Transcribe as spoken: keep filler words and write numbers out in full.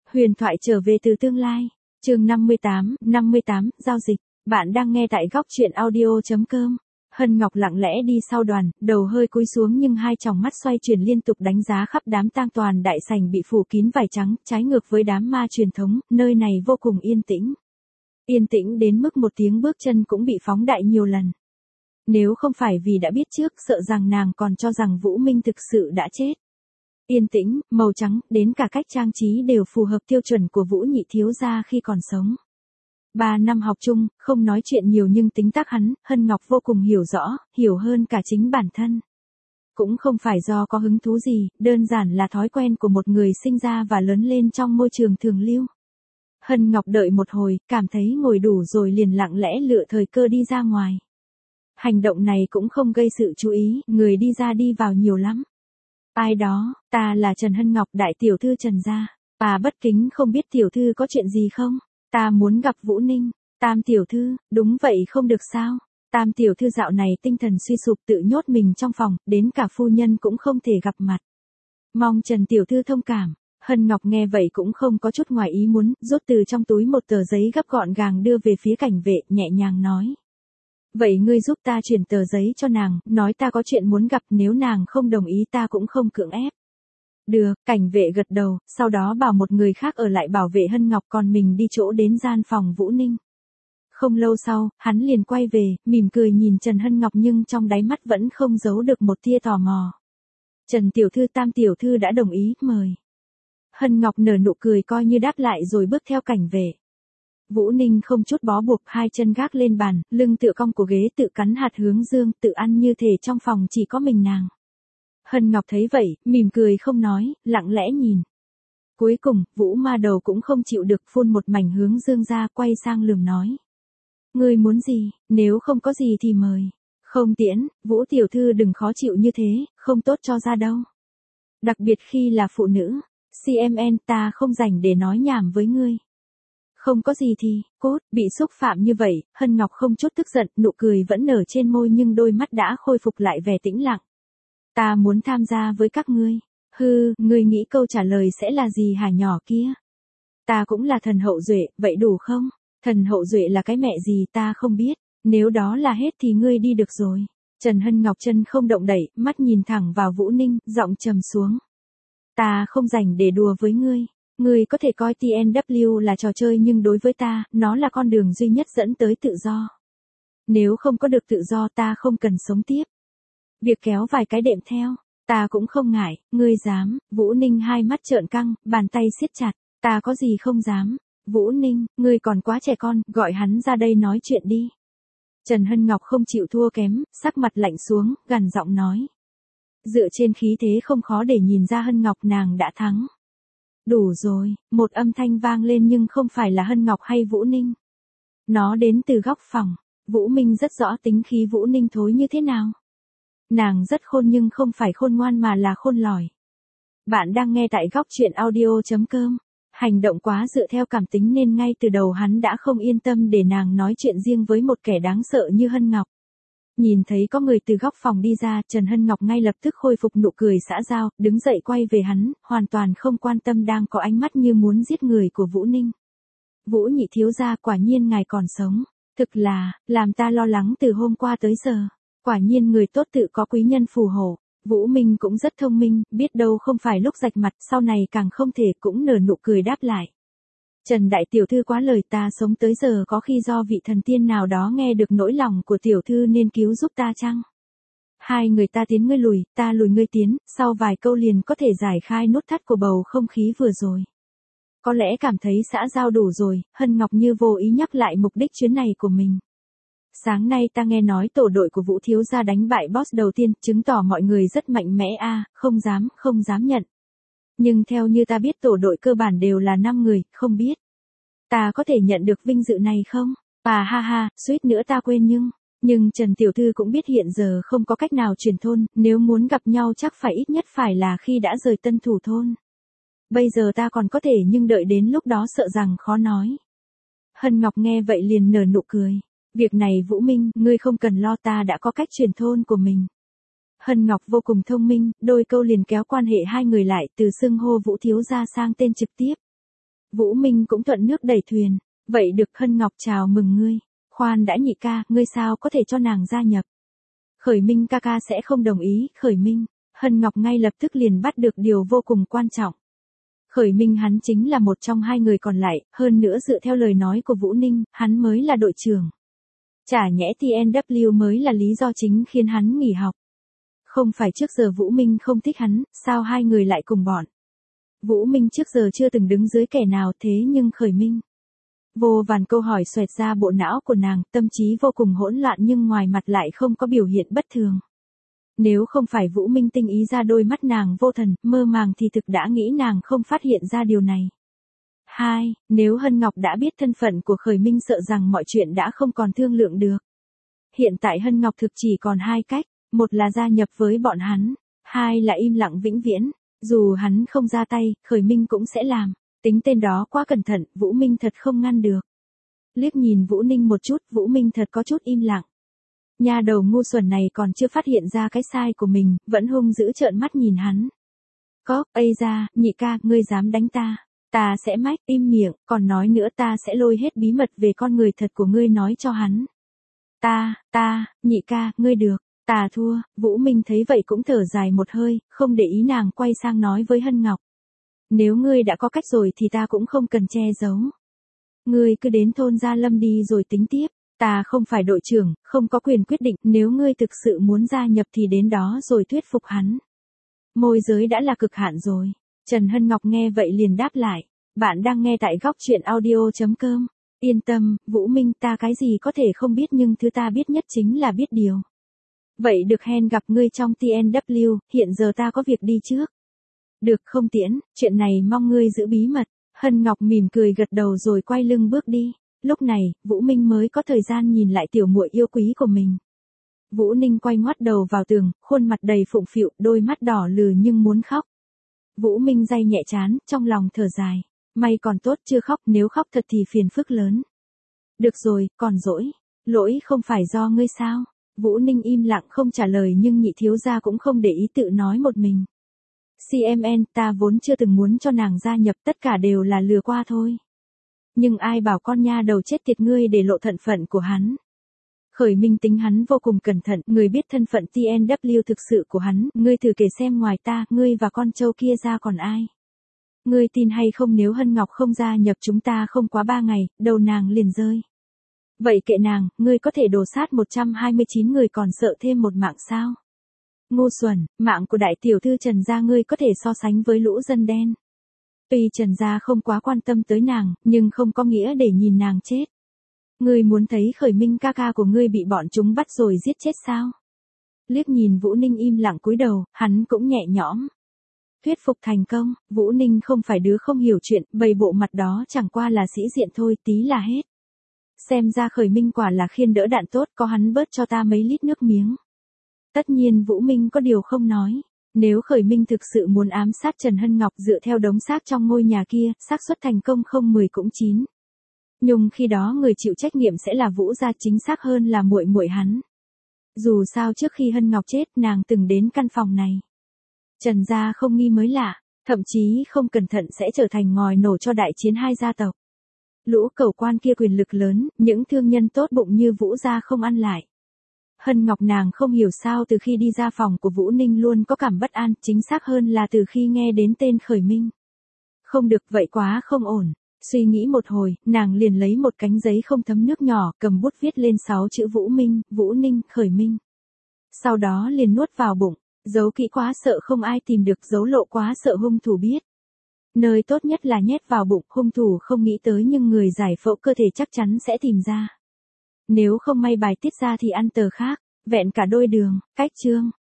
Huyền thoại trở về từ tương lai. Chương năm mươi tám, năm mươi tám, giao dịch. Bạn đang nghe tại góc truyện audio chấm com. Hân Ngọc lặng lẽ đi sau đoàn, đầu hơi cúi xuống nhưng hai tròng mắt xoay chuyển liên tục đánh giá khắp đám tang toàn đại sảnh bị phủ kín vải trắng, trái ngược với đám ma truyền thống, nơi này vô cùng yên tĩnh. Yên tĩnh đến mức một tiếng bước chân cũng bị phóng đại nhiều lần. Nếu không phải vì đã biết trước, sợ rằng nàng còn cho rằng Vũ Minh thực sự đã chết. Yên tĩnh, màu trắng, đến cả cách trang trí đều phù hợp tiêu chuẩn của Vũ nhị thiếu gia khi còn sống. Ba năm học chung, không nói chuyện nhiều nhưng tính tác hắn, Hân Ngọc vô cùng hiểu rõ, hiểu hơn cả chính bản thân. Cũng không phải do có hứng thú gì, đơn giản là thói quen của một người sinh ra và lớn lên trong môi trường thường lưu. Hân Ngọc đợi một hồi, cảm thấy ngồi đủ rồi liền lặng lẽ lựa thời cơ đi ra ngoài. Hành động này cũng không gây sự chú ý, người đi ra đi vào nhiều lắm. Ai đó, ta là Trần Hân Ngọc, đại tiểu thư Trần gia. Bà bất kính không biết tiểu thư có chuyện gì không? Ta muốn gặp Vũ Ninh. Tam tiểu thư, đúng vậy không được sao? Tam tiểu thư dạo này tinh thần suy sụp tự nhốt mình trong phòng, đến cả phu nhân cũng không thể gặp mặt. Mong Trần tiểu thư thông cảm. Hân Ngọc nghe vậy cũng không có chút ngoài ý muốn, rút từ trong túi một tờ giấy gấp gọn gàng đưa về phía cảnh vệ, nhẹ nhàng nói. Vậy ngươi giúp ta chuyển tờ giấy cho nàng, nói ta có chuyện muốn gặp, nếu nàng không đồng ý ta cũng không cưỡng ép. Được, cảnh vệ gật đầu, sau đó bảo một người khác ở lại bảo vệ Hân Ngọc, còn mình đi chỗ đến gian phòng Vũ Ninh. Không lâu sau, hắn liền quay về, mỉm cười nhìn Trần Hân Ngọc nhưng trong đáy mắt vẫn không giấu được một tia tò mò. Trần tiểu thư, Tam tiểu thư đã đồng ý, mời. Hân Ngọc nở nụ cười coi như đáp lại rồi bước theo cảnh vệ. Vũ Ninh không chút bó buộc, hai chân gác lên bàn, lưng tựa cong của ghế, tự cắn hạt hướng dương, tự ăn như thể trong phòng chỉ có mình nàng. Hân Ngọc thấy vậy, mỉm cười không nói, lặng lẽ nhìn. Cuối cùng, Vũ ma đầu cũng không chịu được, phun một mảnh hướng dương ra, quay sang lườm nói. Ngươi muốn gì, nếu không có gì thì mời. Không tiễn, Vũ tiểu thư đừng khó chịu như thế, không tốt cho da đâu. Đặc biệt khi là phụ nữ. xê em en, ta không rảnh để nói nhảm với ngươi. Không có gì thì, cốt, bị xúc phạm như vậy, Hân Ngọc không chút tức giận, nụ cười vẫn nở trên môi nhưng đôi mắt đã khôi phục lại vẻ tĩnh lặng. Ta muốn tham gia với các ngươi. Hư, ngươi nghĩ câu trả lời sẽ là gì hả nhỏ kia? Ta cũng là thần hậu duệ, vậy đủ không? Thần hậu duệ là cái mẹ gì ta không biết, nếu đó là hết thì ngươi đi được rồi. Trần Hân Ngọc chân không động đậy, mắt nhìn thẳng vào Vũ Ninh, giọng trầm xuống. Ta không rảnh để đùa với ngươi. Ngươi có thể coi tê en vê kép là trò chơi nhưng đối với ta, nó là con đường duy nhất dẫn tới tự do. Nếu không có được tự do ta không cần sống tiếp. Việc kéo vài cái đệm theo, ta cũng không ngại, ngươi dám. Vũ Ninh hai mắt trợn căng, bàn tay siết chặt, ta có gì không dám. Vũ Ninh, ngươi còn quá trẻ con, gọi hắn ra đây nói chuyện đi. Trần Hân Ngọc không chịu thua kém, sắc mặt lạnh xuống, gằn giọng nói. Dựa trên khí thế không khó để nhìn ra Hân Ngọc nàng đã thắng. Đủ rồi, một âm thanh vang lên nhưng không phải là Hân Ngọc hay Vũ Ninh. Nó đến từ góc phòng. Vũ Minh rất rõ tính khí Vũ Ninh thối như thế nào. Nàng rất khôn nhưng không phải khôn ngoan mà là khôn lỏi. Bạn đang nghe tại góc truyện audio chấm com. Hành động quá dựa theo cảm tính nên ngay từ đầu hắn đã không yên tâm để nàng nói chuyện riêng với một kẻ đáng sợ như Hân Ngọc. Nhìn thấy có người từ góc phòng đi ra, Trần Hân Ngọc ngay lập tức khôi phục nụ cười xã giao, đứng dậy quay về hắn, hoàn toàn không quan tâm đang có ánh mắt như muốn giết người của Vũ Ninh. Vũ nhị thiếu gia, quả nhiên ngài còn sống. Thực là, làm ta lo lắng từ hôm qua tới giờ. Quả nhiên người tốt tự có quý nhân phù hộ. Vũ Minh cũng rất thông minh, biết đâu không phải lúc rạch mặt, sau này càng không thể, cũng nở nụ cười đáp lại. Trần đại tiểu thư quá lời, ta sống tới giờ có khi do vị thần tiên nào đó nghe được nỗi lòng của tiểu thư nên cứu giúp ta chăng? Hai người ta tiến ngươi lùi, ta lùi ngươi tiến, sau vài câu liền có thể giải khai nút thắt của bầu không khí vừa rồi. Có lẽ cảm thấy xã giao đủ rồi, Hân Ngọc như vô ý nhắc lại mục đích chuyến này của mình. Sáng nay ta nghe nói tổ đội của Vũ thiếu gia đánh bại boss đầu tiên, chứng tỏ mọi người rất mạnh mẽ a, à, không dám, không dám nhận. Nhưng theo như ta biết tổ đội cơ bản đều là năm người, không biết. Ta có thể nhận được vinh dự này không? À ha ha, suýt nữa ta quên nhưng. Nhưng Trần Tiểu Thư cũng biết hiện giờ không có cách nào chuyển thôn, nếu muốn gặp nhau chắc phải ít nhất phải là khi đã rời Tân Thủ thôn. Bây giờ ta còn có thể nhưng đợi đến lúc đó sợ rằng khó nói. Hân Ngọc nghe vậy liền nở nụ cười. Việc này Vũ Minh, ngươi không cần lo, ta đã có cách chuyển thôn của mình. Hân Ngọc vô cùng thông minh, đôi câu liền kéo quan hệ hai người lại, từ xưng hô Vũ thiếu gia sang tên trực tiếp. Vũ Minh cũng thuận nước đẩy thuyền. Vậy được, Hân Ngọc chào mừng ngươi. Khoan đã nhị ca, ngươi sao có thể cho nàng gia nhập? Khởi Minh ca ca sẽ không đồng ý. Khởi Minh, Hân Ngọc ngay lập tức liền bắt được điều vô cùng quan trọng. Khởi Minh hắn chính là một trong hai người còn lại, hơn nữa dựa theo lời nói của Vũ Ninh, hắn mới là đội trưởng. Chả nhẽ tê en vê kép mới là lý do chính khiến hắn nghỉ học. Không phải trước giờ Vũ Minh không thích hắn, sao hai người lại cùng bọn? Vũ Minh trước giờ chưa từng đứng dưới kẻ nào, thế nhưng Khởi Minh. Vô vàn câu hỏi xoẹt ra bộ não của nàng, tâm trí vô cùng hỗn loạn nhưng ngoài mặt lại không có biểu hiện bất thường. Nếu không phải Vũ Minh tinh ý ra đôi mắt nàng vô thần, mơ màng thì thực đã nghĩ nàng không phát hiện ra điều này. Hai, nếu Hân Ngọc đã biết thân phận của Khởi Minh sợ rằng mọi chuyện đã không còn thương lượng được. Hiện tại Hân Ngọc thực chỉ còn hai cách, một là gia nhập với bọn hắn, hai là im lặng vĩnh viễn, dù hắn không ra tay, Khởi Minh cũng sẽ làm. Tính tên đó quá cẩn thận, Vũ Minh thật không ngăn được. Liếc nhìn Vũ Ninh một chút, Vũ Minh thật có chút im lặng. Nha đầu ngu xuẩn này còn chưa phát hiện ra cái sai của mình, vẫn hung dữ trợn mắt nhìn hắn. Có, ây ra, nhị ca, ngươi dám đánh ta. Ta sẽ mách, im miệng, còn nói nữa ta sẽ lôi hết bí mật về con người thật của ngươi nói cho hắn. Ta, ta, nhị ca, ngươi được, ta thua. Vũ Minh thấy vậy cũng thở dài một hơi, không để ý nàng quay sang nói với Hân Ngọc. Nếu ngươi đã có cách rồi thì ta cũng không cần che giấu. Ngươi cứ đến thôn Gia Lâm đi rồi tính tiếp, ta không phải đội trưởng, không có quyền quyết định, nếu ngươi thực sự muốn gia nhập thì đến đó rồi thuyết phục hắn. Môi giới đã là cực hạn rồi. Trần Hân Ngọc nghe vậy liền đáp lại, bạn đang nghe tại góc truyện audio chấm com. Yên tâm, Vũ Minh, ta cái gì có thể không biết nhưng thứ ta biết nhất chính là biết điều. Vậy được, hẹn gặp ngươi trong tê en vê kép, hiện giờ ta có việc đi trước. Được, không tiễn, chuyện này mong ngươi giữ bí mật. Hân Ngọc mỉm cười gật đầu rồi quay lưng bước đi. Lúc này, Vũ Minh mới có thời gian nhìn lại tiểu muội yêu quý của mình. Vũ Ninh quay ngoắt đầu vào tường, khuôn mặt đầy phụng phịu, đôi mắt đỏ lừ nhưng muốn khóc. Vũ Minh day nhẹ trán, trong lòng thở dài. May còn tốt chưa khóc, nếu khóc thật thì phiền phức lớn. Được rồi, còn dỗi. Lỗi không phải do ngươi sao? Vũ Ninh im lặng không trả lời nhưng nhị thiếu gia cũng không để ý tự nói một mình. xê em en, ta vốn chưa từng muốn cho nàng gia nhập, tất cả đều là lừa qua thôi. Nhưng ai bảo con nha đầu chết tiệt ngươi để lộ thân phận của hắn. Khởi Minh tính hắn vô cùng cẩn thận, người biết thân phận tê en vê kép thực sự của hắn, ngươi thử kể xem ngoài ta, ngươi và con trâu kia ra còn ai. Ngươi tin hay không, nếu Hân Ngọc không gia nhập chúng ta không quá ba ngày, đầu nàng liền rơi. Vậy kệ nàng, ngươi có thể đổ sát một trăm hai mươi chín người còn sợ thêm một mạng sao? Ngu xuẩn, mạng của đại tiểu thư Trần gia ngươi có thể so sánh với lũ dân đen. Tuy Trần gia không quá quan tâm tới nàng, nhưng không có nghĩa để nhìn nàng chết. Ngươi muốn thấy Khởi Minh ca ca của ngươi bị bọn chúng bắt rồi giết chết sao? Liếc nhìn Vũ Ninh im lặng cúi đầu, hắn cũng nhẹ nhõm. Thuyết phục thành công, Vũ Ninh không phải đứa không hiểu chuyện, bày bộ mặt đó chẳng qua là sĩ diện thôi, tí là hết. Xem ra Khởi Minh quả là khiên đỡ đạn tốt, có hắn bớt cho ta mấy lít nước miếng. Tất nhiên Vũ Minh có điều không nói. Nếu Khởi Minh thực sự muốn ám sát Trần Hân Ngọc dựa theo đống xác trong ngôi nhà kia, xác suất thành công không mười cũng chín. Nhưng khi đó người chịu trách nhiệm sẽ là Vũ gia, chính xác hơn là muội muội hắn. Dù sao trước khi Hân Ngọc chết, nàng từng đến căn phòng này. Trần gia không nghi mới lạ, thậm chí không cẩn thận sẽ trở thành ngòi nổ cho đại chiến hai gia tộc. Lũ cẩu quan kia quyền lực lớn, những thương nhân tốt bụng như Vũ gia không ăn lại. Hân Ngọc nàng không hiểu sao từ khi đi ra phòng của Vũ Ninh luôn có cảm bất an, chính xác hơn là từ khi nghe đến tên Khởi Minh. Không được, vậy quá không ổn. Suy nghĩ một hồi, nàng liền lấy một cánh giấy không thấm nước nhỏ, cầm bút viết lên sáu chữ Vũ Minh, Vũ Ninh, Khởi Minh. Sau đó liền nuốt vào bụng, giấu kỹ quá sợ không ai tìm được, giấu lộ quá sợ hung thủ biết. Nơi tốt nhất là nhét vào bụng, hung thủ không nghĩ tới nhưng người giải phẫu cơ thể chắc chắn sẽ tìm ra. Nếu không may bài tiết ra thì ăn tờ khác, vẹn cả đôi đường, cách chương.